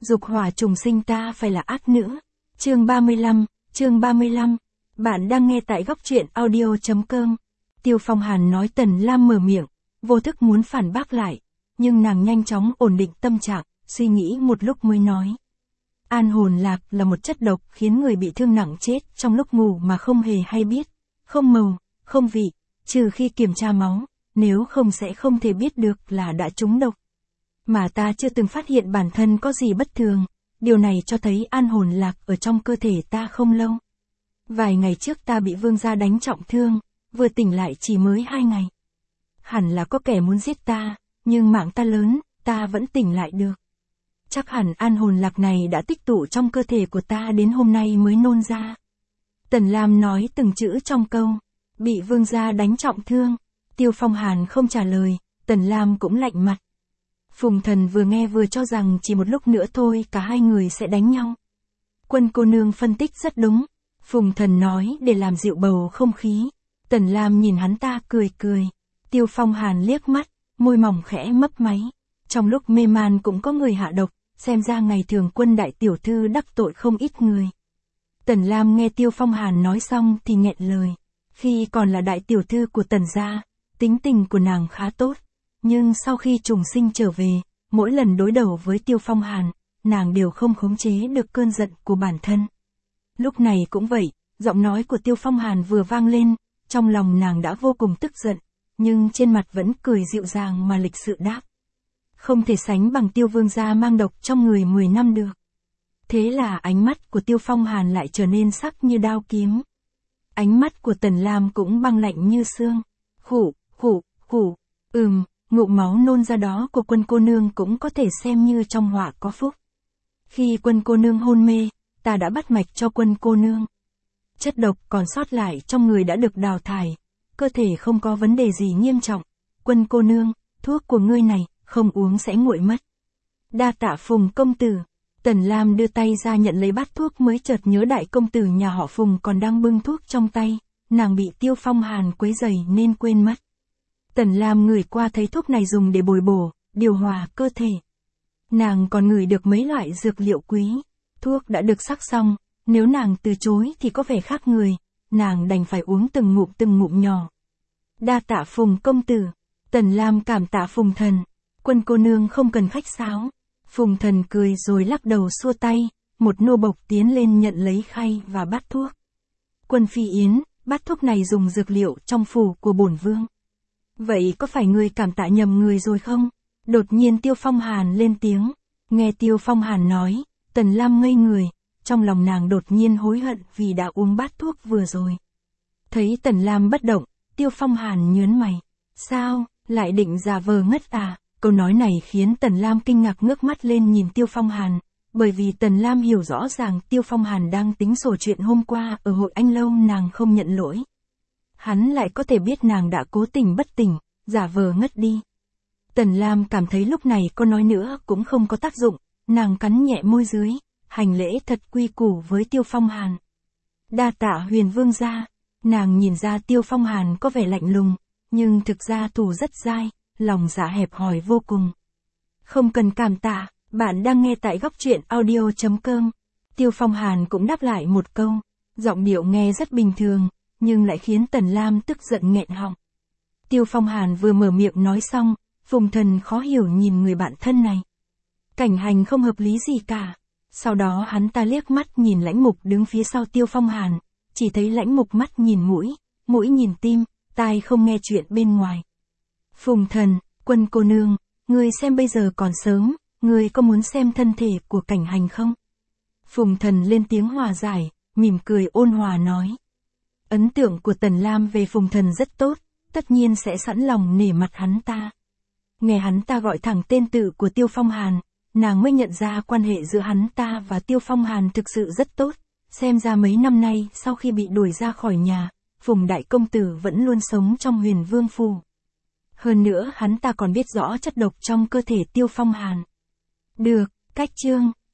Dục hỏa trùng sinh ta phải là ác nữ. Chương 35. Bạn đang nghe tại góc truyện audio.com. Tiêu Phong Hàn nói Tần Lam mở miệng, vô thức muốn phản bác lại, nhưng nàng nhanh chóng ổn định tâm trạng, suy nghĩ một lúc mới nói. An hồn lạc là một chất độc khiến người bị thương nặng chết trong lúc ngủ mà không hề hay biết, không màu, không vị, trừ khi kiểm tra máu, nếu không sẽ không thể biết được là đã trúng độc. Mà ta chưa từng phát hiện bản thân có gì bất thường, điều này cho thấy an hồn lạc ở trong cơ thể ta không lâu. Vài ngày trước ta bị vương gia đánh trọng thương, vừa tỉnh lại chỉ mới 2 ngày. Hẳn là có kẻ muốn giết ta, nhưng mạng ta lớn, ta vẫn tỉnh lại được. Chắc hẳn an hồn lạc này đã tích tụ trong cơ thể của ta đến hôm nay mới nôn ra. Tần Lam nói từng chữ trong câu, bị vương gia đánh trọng thương. Tiêu Phong Hàn không trả lời, Tần Lam cũng lạnh mặt. Phùng Thần vừa nghe vừa cho rằng chỉ một lúc nữa thôi cả hai người sẽ đánh nhau. Quân cô nương phân tích rất đúng. Phùng Thần nói để làm dịu bầu không khí. Tần Lam nhìn hắn ta cười cười. Tiêu Phong Hàn liếc mắt, môi mỏng khẽ mấp máy. Trong lúc mê man cũng có người hạ độc, xem ra ngày thường Quân đại tiểu thư đắc tội không ít người. Tần Lam nghe Tiêu Phong Hàn nói xong thì nghẹn lời. Khi còn là đại tiểu thư của Tần gia, tính tình của nàng khá tốt. Nhưng sau khi trùng sinh trở về, mỗi lần đối đầu với Tiêu Phong Hàn, nàng đều không khống chế được cơn giận của bản thân. Lúc này cũng vậy, giọng nói của Tiêu Phong Hàn vừa vang lên, trong lòng nàng đã vô cùng tức giận, nhưng trên mặt vẫn cười dịu dàng mà lịch sự đáp. Không thể sánh bằng Tiêu vương gia mang độc trong người 10 năm được. Thế là ánh mắt của Tiêu Phong Hàn lại trở nên sắc như đao kiếm. Ánh mắt của Tần Lam cũng băng lạnh như xương. Khủ, ngụm máu nôn ra đó của Quân cô nương cũng có thể xem như trong họa có phúc. Khi Quân cô nương hôn mê, ta đã bắt mạch cho Quân cô nương. Chất độc còn sót lại trong người đã được đào thải, cơ thể không có vấn đề gì nghiêm trọng. Quân cô nương, thuốc của ngươi này, không uống sẽ nguội mất. Đa tạ Phùng công tử. Tần Lam đưa tay ra nhận lấy bát thuốc mới chợt nhớ đại công tử nhà họ Phùng còn đang bưng thuốc trong tay, nàng bị Tiêu Phong Hàn quấy rầy nên quên mất. Tần Lam ngửi qua thấy thuốc này dùng để bồi bổ, điều hòa cơ thể. Nàng còn ngửi được mấy loại dược liệu quý. Thuốc đã được sắc xong, nếu nàng từ chối thì có vẻ khác người, nàng đành phải uống từng ngụm nhỏ. Đa tạ Phùng công tử. Tần Lam cảm tạ Phùng Thần. Quân cô nương không cần khách sáo. Phùng Thần cười rồi lắc đầu xua tay, một nô bộc tiến lên nhận lấy khay và bát thuốc. Quân phi yến, bát thuốc này dùng dược liệu trong phủ của bổn vương. Vậy có phải người cảm tạ nhầm người rồi không? Đột nhiên Tiêu Phong Hàn lên tiếng. Nghe Tiêu Phong Hàn nói, Tần Lam ngây người, trong lòng nàng đột nhiên hối hận vì đã uống bát thuốc vừa rồi. Thấy Tần Lam bất động, Tiêu Phong Hàn nhớn mày. Sao, lại định giả vờ ngất à? Câu nói này khiến Tần Lam kinh ngạc ngước mắt lên nhìn Tiêu Phong Hàn, bởi vì Tần Lam hiểu rõ ràng Tiêu Phong Hàn đang tính sổ chuyện hôm qua ở hội Anh Lâu nàng không nhận lỗi. Hắn lại có thể biết nàng đã cố tình bất tỉnh, giả vờ ngất đi. Tần Lam cảm thấy lúc này có nói nữa cũng không có tác dụng, nàng cắn nhẹ môi dưới, hành lễ thật quy củ với Tiêu Phong Hàn. Đa tạ Huyền vương gia. Nàng nhìn ra Tiêu Phong Hàn có vẻ lạnh lùng, nhưng thực ra thủ rất dai, lòng dạ hẹp hòi vô cùng. Không cần cảm tạ, bạn đang nghe tại góc truyện audio.com. Tiêu Phong Hàn cũng đáp lại một câu, giọng điệu nghe rất bình thường, nhưng lại khiến Tần Lam tức giận nghẹn họng. Tiêu Phong Hàn vừa mở miệng nói xong, Phùng Thần khó hiểu nhìn người bạn thân này. Cảnh hành không hợp lý gì cả. Sau đó hắn ta liếc mắt nhìn Lãnh Mục đứng phía sau Tiêu Phong Hàn, chỉ thấy Lãnh Mục mắt nhìn mũi nhìn tim, tai không nghe chuyện bên ngoài. Phùng Thần, Quân cô nương, ngươi xem bây giờ còn sớm, ngươi có muốn xem thân thể của cảnh hành không? Phùng Thần lên tiếng hòa giải, mỉm cười ôn hòa nói. Ấn tượng của Tần Lam về Phùng Thần rất tốt, tất nhiên sẽ sẵn lòng nể mặt hắn ta. Nghe hắn ta gọi thẳng tên tự của Tiêu Phong Hàn, nàng mới nhận ra quan hệ giữa hắn ta và Tiêu Phong Hàn thực sự rất tốt, xem ra mấy năm nay sau khi bị đuổi ra khỏi nhà, Phùng đại công tử vẫn luôn sống trong Huyền Vương phủ. Hơn nữa hắn ta còn biết rõ chất độc trong cơ thể Tiêu Phong Hàn. Được, cách chương.